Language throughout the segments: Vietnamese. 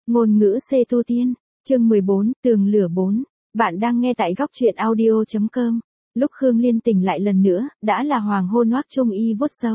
Ngôn ngữ C tu tiên, chương 14, tường lửa 4. Bạn đang nghe tại góc truyện audio.com. Lúc Khương Liên tỉnh lại lần nữa, đã là hoàng hôn. Hoắc Trung Y vuốt râu.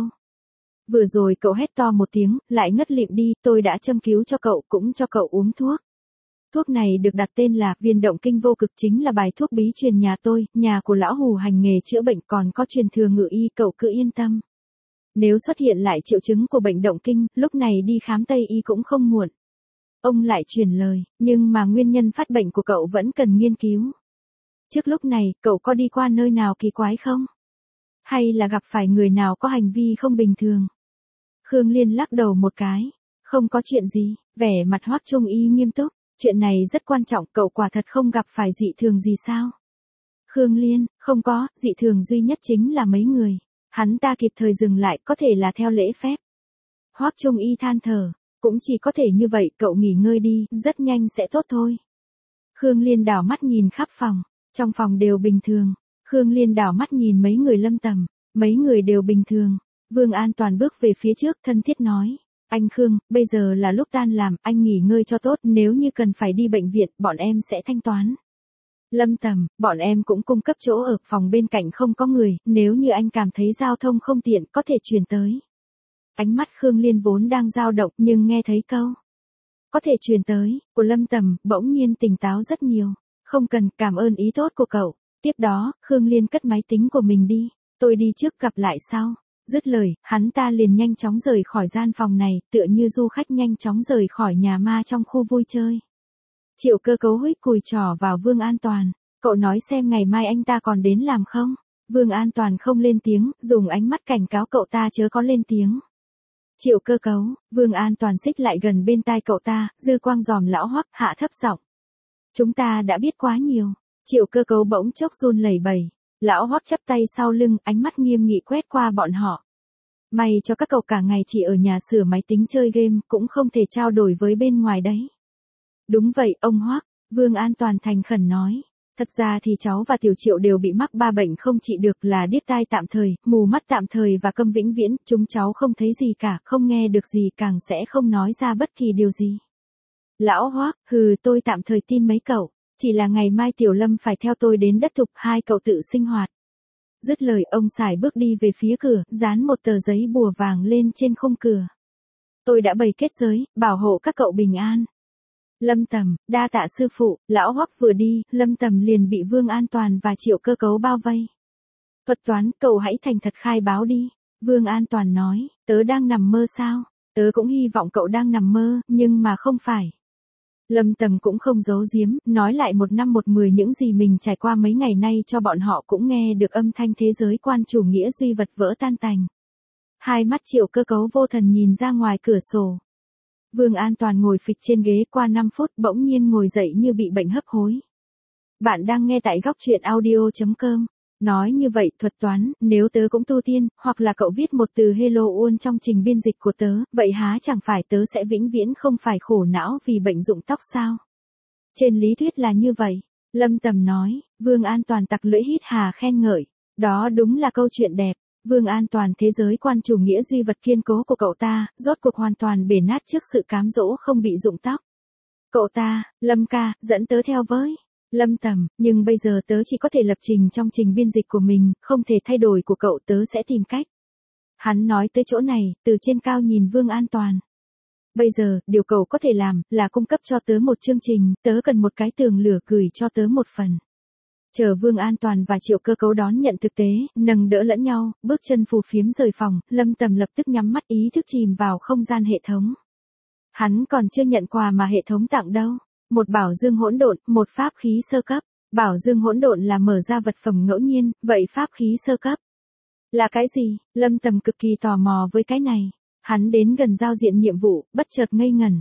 Vừa rồi cậu hét to một tiếng, lại ngất lịm đi, tôi đã châm cứu cho cậu, cũng cho cậu uống thuốc. Thuốc này được đặt tên là viên động kinh vô cực, chính là bài thuốc bí truyền nhà tôi, nhà của lão Hù hành nghề chữa bệnh, còn có truyền thừa ngự y, cậu cứ yên tâm. Nếu xuất hiện lại triệu chứng của bệnh động kinh, lúc này đi khám Tây y cũng không muộn. Ông lại truyền lời, nhưng mà nguyên nhân phát bệnh của cậu vẫn cần nghiên cứu. Trước lúc này, cậu có đi qua nơi nào kỳ quái không? Hay là gặp phải người nào có hành vi không bình thường? Khương Liên lắc đầu một cái. Không có chuyện gì, vẻ mặt Hoắc Trung Y nghiêm túc. Chuyện này rất quan trọng, cậu quả thật không gặp phải dị thường gì sao? Khương Liên, không có, dị thường duy nhất chính là mấy người. Hắn ta kịp thời dừng lại, có thể là theo lễ phép. Hoắc Trung Y than thở. Cũng chỉ có thể như vậy, cậu nghỉ ngơi đi, rất nhanh sẽ tốt thôi. Khương Liên đảo mắt nhìn khắp phòng, trong phòng đều bình thường. Khương Liên đảo mắt nhìn mấy người Lâm Tầm, mấy người đều bình thường. Vương An Toàn bước về phía trước thân thiết nói, anh Khương, bây giờ là lúc tan làm, anh nghỉ ngơi cho tốt, nếu như cần phải đi bệnh viện, bọn em sẽ thanh toán. Lâm Tầm, bọn em cũng cung cấp chỗ ở, phòng bên cạnh không có người, nếu như anh cảm thấy giao thông không tiện, có thể chuyển tới. Ánh mắt Khương Liên vốn đang dao động, nhưng nghe thấy câu có thể truyền tới của Lâm Tầm, bỗng nhiên tỉnh táo rất nhiều. Không cần, cảm ơn ý tốt của cậu. Tiếp đó, Khương Liên cất máy tính của mình đi. Tôi đi trước, gặp lại sau. Dứt lời, hắn ta liền nhanh chóng rời khỏi gian phòng này, tựa như du khách nhanh chóng rời khỏi nhà ma trong khu vui chơi. Triệu Cơ Cấu huých cùi trỏ vào Vương An Toàn. Cậu nói xem ngày mai anh ta còn đến làm không? Vương An Toàn không lên tiếng, dùng ánh mắt cảnh cáo cậu ta chớ có lên tiếng. Triệu Cơ Cấu, Vương An Toàn xích lại gần bên tai cậu ta, dư quang dòm lão Hoắc, hạ thấp giọng. Chúng ta đã biết quá nhiều. Triệu Cơ Cấu bỗng chốc run lẩy bẩy. Lão Hoắc chắp tay sau lưng, ánh mắt nghiêm nghị quét qua bọn họ. May cho các cậu cả ngày chỉ ở nhà sửa máy tính chơi game, cũng không thể trao đổi với bên ngoài đấy. Đúng vậy, ông Hoắc, Vương An Toàn thành khẩn nói. Thật ra thì cháu và Tiểu Triệu đều bị mắc 3 bệnh không trị được, là điếc tai tạm thời, mù mắt tạm thời và câm vĩnh viễn. Chúng cháu không thấy gì cả, không nghe được gì, càng sẽ không nói ra bất kỳ điều gì. Lão Hoắc, tôi tạm thời tin mấy cậu. Chỉ là ngày mai Tiểu Lâm phải theo tôi đến đất thục, hai cậu tự sinh hoạt. Dứt lời, ông sải bước đi về phía cửa, dán một tờ giấy bùa vàng lên trên khung cửa. Tôi đã bày kết giới, bảo hộ các cậu bình an. Lâm Tầm, đa tạ sư phụ. Lão Hoắc vừa đi, Lâm Tầm liền bị Vương An Toàn và Triệu Cơ Cấu bao vây. Thuật toán, cậu hãy thành thật khai báo đi. Vương An Toàn nói, tớ đang nằm mơ sao? Tớ cũng hy vọng cậu đang nằm mơ, nhưng mà không phải. Lâm Tầm cũng không giấu giếm, nói lại một năm một mười những gì mình trải qua mấy ngày nay cho bọn họ cũng nghe được âm thanh thế giới quan chủ nghĩa duy vật vỡ tan tành. Hai mắt Triệu Cơ Cấu vô thần nhìn ra ngoài cửa sổ. Vương An Toàn ngồi phịch trên ghế qua 5 phút bỗng nhiên ngồi dậy như bị bệnh hấp hối. Bạn đang nghe tại góc truyện audio.com. Nói như vậy, thuật toán, nếu tớ cũng tu tiên, hoặc là cậu viết một từ hello world trong trình biên dịch của tớ, vậy há chẳng phải tớ sẽ vĩnh viễn không phải khổ não vì bệnh rụng tóc sao? Trên lý thuyết là như vậy. Lâm Tầm nói. Vương An Toàn tặc lưỡi hít hà khen ngợi. Đó đúng là câu chuyện đẹp. Vương An Toàn, thế giới quan chủ nghĩa duy vật kiên cố của cậu ta, rốt cuộc hoàn toàn bể nát trước sự cám dỗ không bị rụng tóc. Cậu ta, Lâm ca, dẫn tớ theo với. Lâm Tầm, nhưng bây giờ tớ chỉ có thể lập trình trong trình biên dịch của mình, không thể thay đổi của cậu, tớ sẽ tìm cách. Hắn nói tới chỗ này, từ trên cao nhìn Vương An Toàn. Bây giờ, điều cậu có thể làm, là cung cấp cho tớ một chương trình, tớ cần một cái tường lửa, gửi cho tớ một phần. Chờ Vương An Toàn và Triệu Cơ Cấu đón nhận thực tế, nâng đỡ lẫn nhau, bước chân phù phiếm rời phòng, Lâm Tầm lập tức nhắm mắt ý thức chìm vào không gian hệ thống. Hắn còn chưa nhận quà mà hệ thống tặng đâu. Một bảo dương hỗn độn, một pháp khí sơ cấp. Bảo dương hỗn độn là mở ra vật phẩm ngẫu nhiên, vậy pháp khí sơ cấp là cái gì? Lâm Tầm cực kỳ tò mò với cái này. Hắn đến gần giao diện nhiệm vụ, bất chợt ngây ngẩn.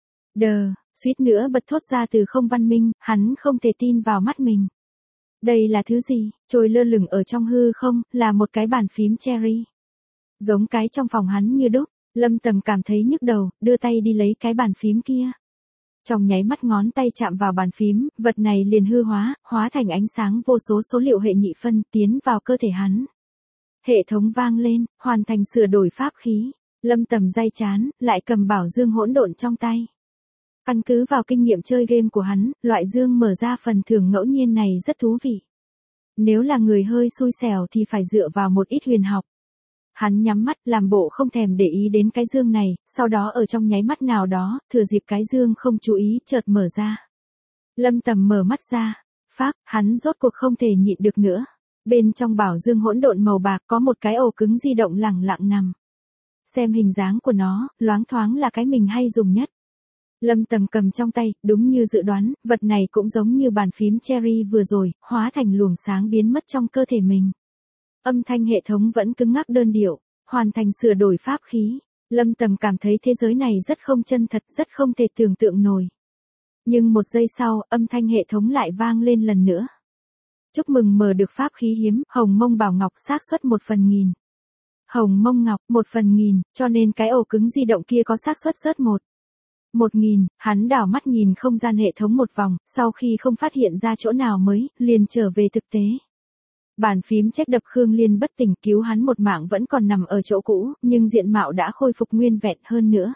Suýt nữa bật thốt ra từ không văn minh, hắn không thể tin vào mắt mình. Đây là thứ gì? Trôi lơ lửng ở trong hư không, là một cái bàn phím cherry. Giống cái trong phòng hắn như đúc. Lâm Tầm cảm thấy nhức đầu, đưa tay đi lấy cái bàn phím kia. Trong nháy mắt ngón tay chạm vào bàn phím, vật này liền hư hóa thành ánh sáng vô số số liệu hệ nhị phân, tiến vào cơ thể hắn. Hệ thống vang lên, hoàn thành sửa đổi pháp khí. Lâm Tầm day chán, lại cầm bảo dương hỗn độn trong tay. Căn cứ vào kinh nghiệm chơi game của hắn, loại dương mở ra phần thưởng ngẫu nhiên này rất thú vị. Nếu là người hơi xui xẻo thì phải dựa vào một ít huyền học. Hắn nhắm mắt làm bộ không thèm để ý đến cái dương này, sau đó ở trong nháy mắt nào đó, thừa dịp cái dương không chú ý chợt mở ra. Lâm Tầm mở mắt ra, phác, hắn rốt cuộc không thể nhịn được nữa. Bên trong bảo dương hỗn độn màu bạc có một cái ổ cứng di động lẳng lặng nằm. Xem hình dáng của nó, loáng thoáng là cái mình hay dùng nhất. Lâm Tầm cầm trong tay, đúng như dự đoán, vật này cũng giống như bàn phím cherry vừa rồi, hóa thành luồng sáng biến mất trong cơ thể mình. Âm thanh hệ thống vẫn cứng ngắc đơn điệu, hoàn thành sửa đổi pháp khí. Lâm Tầm cảm thấy thế giới này rất không chân thật, rất không thể tưởng tượng nổi. Nhưng một giây sau, âm thanh hệ thống lại vang lên lần nữa. Chúc mừng mở được pháp khí hiếm, Hồng Mông Bảo Ngọc xác suất 1/1000. Hồng Mông Ngọc, 1/1000, cho nên cái ổ cứng di động kia có xác suất rớt 1/1000, hắn đảo mắt nhìn không gian hệ thống một vòng, sau khi không phát hiện ra chỗ nào mới, liền trở về thực tế. Bàn phím check đập Khương Liên bất tỉnh, cứu hắn một mạng vẫn còn nằm ở chỗ cũ, nhưng diện mạo đã khôi phục nguyên vẹn hơn nữa.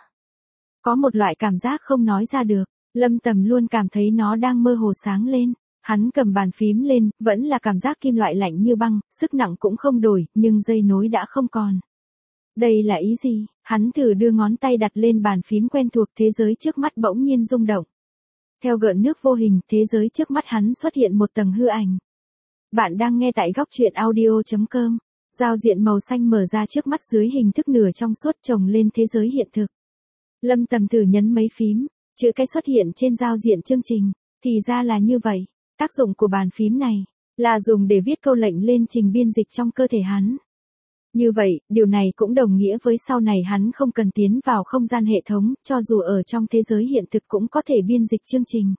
Có một loại cảm giác không nói ra được, Lâm Tầm luôn cảm thấy nó đang mơ hồ sáng lên. Hắn cầm bàn phím lên, vẫn là cảm giác kim loại lạnh như băng, sức nặng cũng không đổi, nhưng dây nối đã không còn. Đây là ý gì? Hắn thử đưa ngón tay đặt lên bàn phím quen thuộc, thế giới trước mắt bỗng nhiên rung động. Theo gợn nước vô hình, thế giới trước mắt hắn xuất hiện một tầng hư ảnh. Bạn đang nghe tại góc truyện audio.com. Giao diện màu xanh mở ra trước mắt dưới hình thức nửa trong suốt chồng lên thế giới hiện thực. Lâm Tầm thử nhấn mấy phím, chữ cái xuất hiện trên giao diện chương trình. Thì ra là như vậy. Tác dụng của bàn phím này là dùng để viết câu lệnh lên trình biên dịch trong cơ thể hắn. Như vậy, điều này cũng đồng nghĩa với sau này hắn không cần tiến vào không gian hệ thống, cho dù ở trong thế giới hiện thực cũng có thể biên dịch chương trình.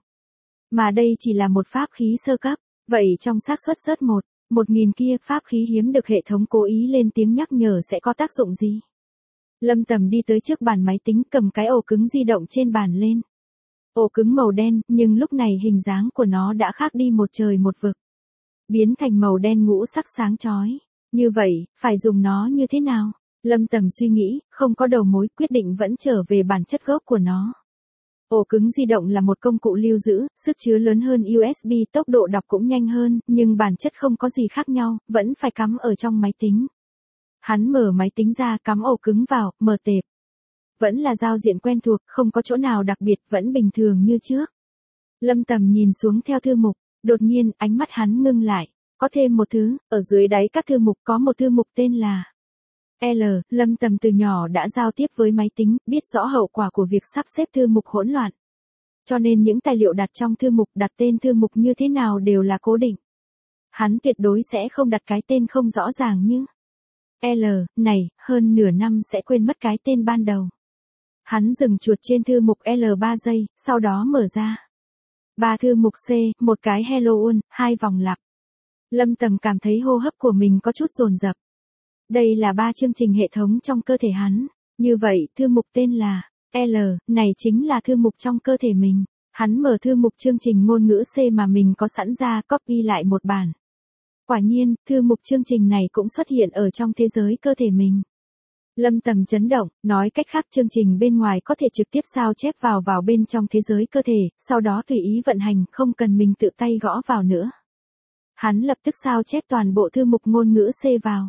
Mà đây chỉ là một pháp khí sơ cấp, vậy trong xác suất rớt 1/1000 kia, pháp khí hiếm được hệ thống cố ý lên tiếng nhắc nhở sẽ có tác dụng gì? Lâm Tầm đi tới trước bàn máy tính, cầm cái ổ cứng di động trên bàn lên. Ổ cứng màu đen, nhưng lúc này hình dáng của nó đã khác đi một trời một vực. Biến thành màu đen ngũ sắc sáng chói. Như vậy, phải dùng nó như thế nào? Lâm Tầm suy nghĩ, không có đầu mối, quyết định vẫn trở về bản chất gốc của nó. Ổ cứng di động là một công cụ lưu giữ, sức chứa lớn hơn USB, tốc độ đọc cũng nhanh hơn, nhưng bản chất không có gì khác nhau, vẫn phải cắm ở trong máy tính. Hắn mở máy tính ra, cắm ổ cứng vào, mở tệp. Vẫn là giao diện quen thuộc, không có chỗ nào đặc biệt, vẫn bình thường như trước. Lâm Tầm nhìn xuống theo thư mục, đột nhiên ánh mắt hắn ngưng lại, có thêm một thứ, ở dưới đáy các thư mục có một thư mục tên là L. Lâm Tầm từ nhỏ đã giao tiếp với máy tính, biết rõ hậu quả của việc sắp xếp thư mục hỗn loạn. Cho nên những tài liệu đặt trong thư mục, đặt tên thư mục như thế nào đều là cố định. Hắn tuyệt đối sẽ không đặt cái tên không rõ ràng như L, này, hơn nửa năm sẽ quên mất cái tên ban đầu. Hắn dừng chuột trên thư mục L 3 giây, sau đó mở ra. 3 thư mục C, một cái hello un, 2 vòng lặp. Lâm Tầm cảm thấy hô hấp của mình có chút dồn dập. Đây là 3 chương trình hệ thống trong cơ thể hắn. Như vậy, thư mục tên là L, này chính là thư mục trong cơ thể mình. Hắn mở thư mục chương trình ngôn ngữ C mà mình có sẵn ra, copy lại một bản. Quả nhiên, thư mục chương trình này cũng xuất hiện ở trong thế giới cơ thể mình. Lâm Tầm chấn động, nói cách khác chương trình bên ngoài có thể trực tiếp sao chép vào bên trong thế giới cơ thể, sau đó tùy ý vận hành, không cần mình tự tay gõ vào nữa. Hắn lập tức sao chép toàn bộ thư mục ngôn ngữ C vào.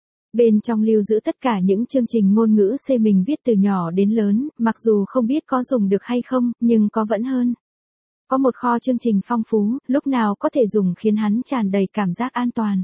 Bên trong lưu giữ tất cả những chương trình ngôn ngữ C mình viết từ nhỏ đến lớn, mặc dù không biết có dùng được hay không, nhưng có vẫn hơn. Có một kho chương trình phong phú, lúc nào có thể dùng khiến hắn tràn đầy cảm giác an toàn.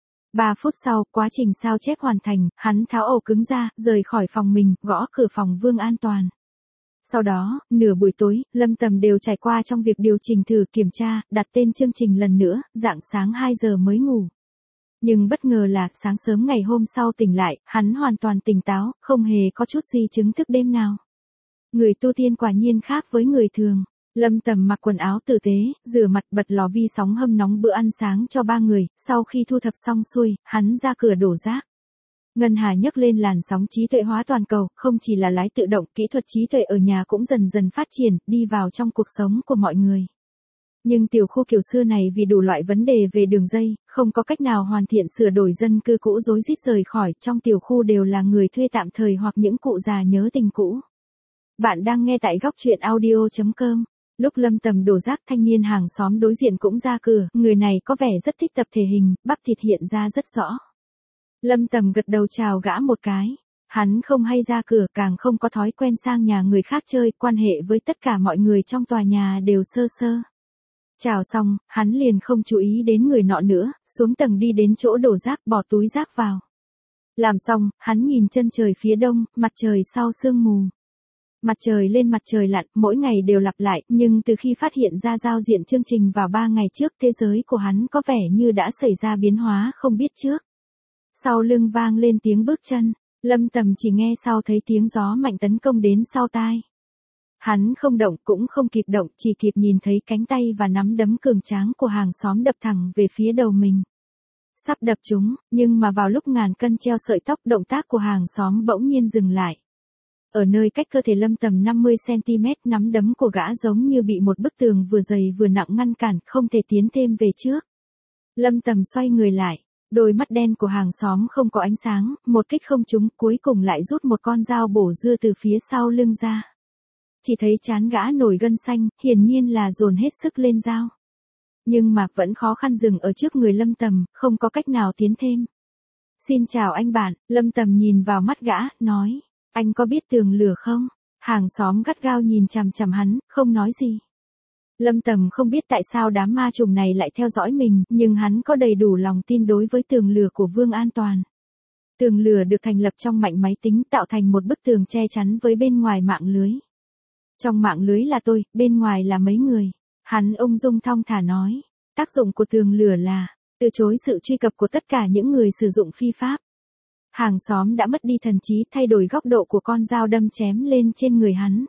3 phút sau, quá trình sao chép hoàn thành, hắn tháo ổ cứng ra, rời khỏi phòng mình, gõ cửa phòng Vương an toàn. Sau đó, nửa buổi tối, Lâm Tầm đều trải qua trong việc điều chỉnh thử kiểm tra, đặt tên chương trình lần nữa, rạng sáng 2 giờ mới ngủ. Nhưng bất ngờ là, sáng sớm ngày hôm sau tỉnh lại, hắn hoàn toàn tỉnh táo, không hề có chút gì chứng thức đêm nào. Người tu tiên quả nhiên khác với người thường. Lâm Tầm mặc quần áo tử tế, rửa mặt, bật lò vi sóng hâm nóng bữa ăn sáng cho 3 người, sau khi thu thập xong xuôi, hắn ra cửa đổ rác. Ngân Hà nhấc lên làn sóng trí tuệ hóa toàn cầu, không chỉ là lái tự động, kỹ thuật trí tuệ ở nhà cũng dần dần phát triển, đi vào trong cuộc sống của mọi người. Nhưng tiểu khu kiểu xưa này vì đủ loại vấn đề về đường dây, không có cách nào hoàn thiện sửa đổi, dân cư cũ rối rít rời khỏi, trong tiểu khu đều là người thuê tạm thời hoặc những cụ già nhớ tình cũ. Bạn đang nghe tại góc truyện audio.com. Lúc Lâm Tầm đổ rác, thanh niên hàng xóm đối diện cũng ra cửa, người này có vẻ rất thích tập thể hình, bắp thịt hiện ra rất rõ. Lâm Tầm gật đầu chào gã một cái. Hắn không hay ra cửa, càng không có thói quen sang nhà người khác chơi, quan hệ với tất cả mọi người trong tòa nhà đều sơ sơ. Chào xong, hắn liền không chú ý đến người nọ nữa, xuống tầng đi đến chỗ đổ rác, bỏ túi rác vào. Làm xong, hắn nhìn chân trời phía đông, mặt trời sau sương mù. Mặt trời lên mặt trời lặn, mỗi ngày đều lặp lại, nhưng từ khi phát hiện ra giao diện chương trình vào 3 ngày trước, thế giới của hắn có vẻ như đã xảy ra biến hóa không biết trước. Sau lưng vang lên tiếng bước chân, Lâm Tầm chỉ nghe sau thấy tiếng gió mạnh tấn công đến sau tai. Hắn không động cũng không kịp động, chỉ kịp nhìn thấy cánh tay và nắm đấm cường tráng của hàng xóm đập thẳng về phía đầu mình. Sắp đập trúng, nhưng mà vào lúc ngàn cân treo sợi tóc, động tác của hàng xóm bỗng nhiên dừng lại. Ở nơi cách cơ thể Lâm Tầm 50cm, nắm đấm của gã giống như bị một bức tường vừa dày vừa nặng ngăn cản, không thể tiến thêm về trước. Lâm Tầm xoay người lại, đôi mắt đen của hàng xóm không có ánh sáng, một kích không trúng, cuối cùng lại rút một con dao bổ dưa từ phía sau lưng ra. Chỉ thấy trán gã nổi gân xanh, hiển nhiên là dồn hết sức lên dao. Nhưng mà vẫn khó khăn dừng ở trước người Lâm Tầm, không có cách nào tiến thêm. Xin chào anh bạn, Lâm Tầm nhìn vào mắt gã, nói. Anh có biết tường lửa không? Hàng xóm gắt gao nhìn chằm chằm hắn, không nói gì. Lâm Tầm không biết tại sao đám ma trùng này lại theo dõi mình, nhưng hắn có đầy đủ lòng tin đối với tường lửa của Vương An Toàn. Tường lửa được thành lập trong mạnh máy tính, tạo thành một bức tường che chắn với bên ngoài mạng lưới. Trong mạng lưới là tôi, bên ngoài là mấy người. Hắn ung dung thong thả nói. Tác dụng của tường lửa là từ chối sự truy cập của tất cả những người sử dụng phi pháp. Hàng xóm đã mất đi thần trí, thay đổi góc độ của con dao đâm chém lên trên người hắn.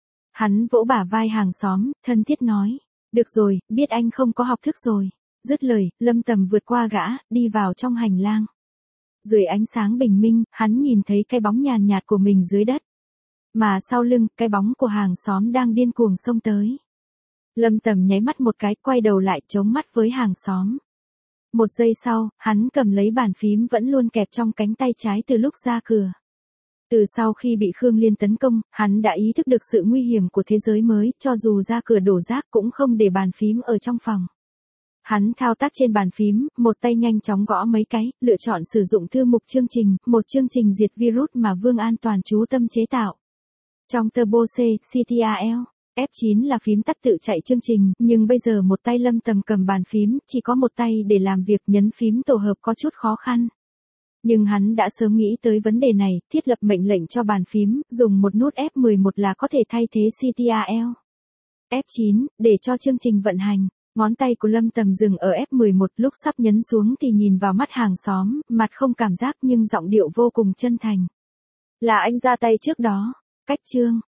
Hắn vỗ bả vai hàng xóm, thân thiết nói. Được rồi, biết anh không có học thức rồi. Dứt lời, Lâm Tầm vượt qua gã, đi vào trong hành lang. Dưới ánh sáng bình minh, hắn nhìn thấy cái bóng nhàn nhạt của mình dưới đất. Mà sau lưng, cái bóng của hàng xóm đang điên cuồng xông tới. Lâm Tầm nháy mắt một cái, quay đầu lại, chống mắt với hàng xóm. Một giây sau, hắn cầm lấy bàn phím vẫn luôn kẹp trong cánh tay trái từ lúc ra cửa. Từ sau khi bị Khương Liên tấn công, hắn đã ý thức được sự nguy hiểm của thế giới mới, cho dù ra cửa đổ rác cũng không để bàn phím ở trong phòng. Hắn thao tác trên bàn phím, một tay nhanh chóng gõ mấy cái, lựa chọn sử dụng thư mục chương trình, một chương trình diệt virus mà Vương An Toàn chú tâm chế tạo. Trong Turbo C, CTRL, F9 là phím tắt tự chạy chương trình, nhưng bây giờ một tay Lâm Tầm cầm bàn phím, chỉ có một tay để làm việc, nhấn phím tổ hợp có chút khó khăn. Nhưng hắn đã sớm nghĩ tới vấn đề này, thiết lập mệnh lệnh cho bàn phím, dùng một nút F11 là có thể thay thế CTRL. F9, để cho chương trình vận hành. Ngón tay của Lâm Tầm dừng ở F11, lúc sắp nhấn xuống thì nhìn vào mắt hàng xóm, mặt không cảm giác nhưng giọng điệu vô cùng chân thành. Là anh ra tay trước đó. Cách chương,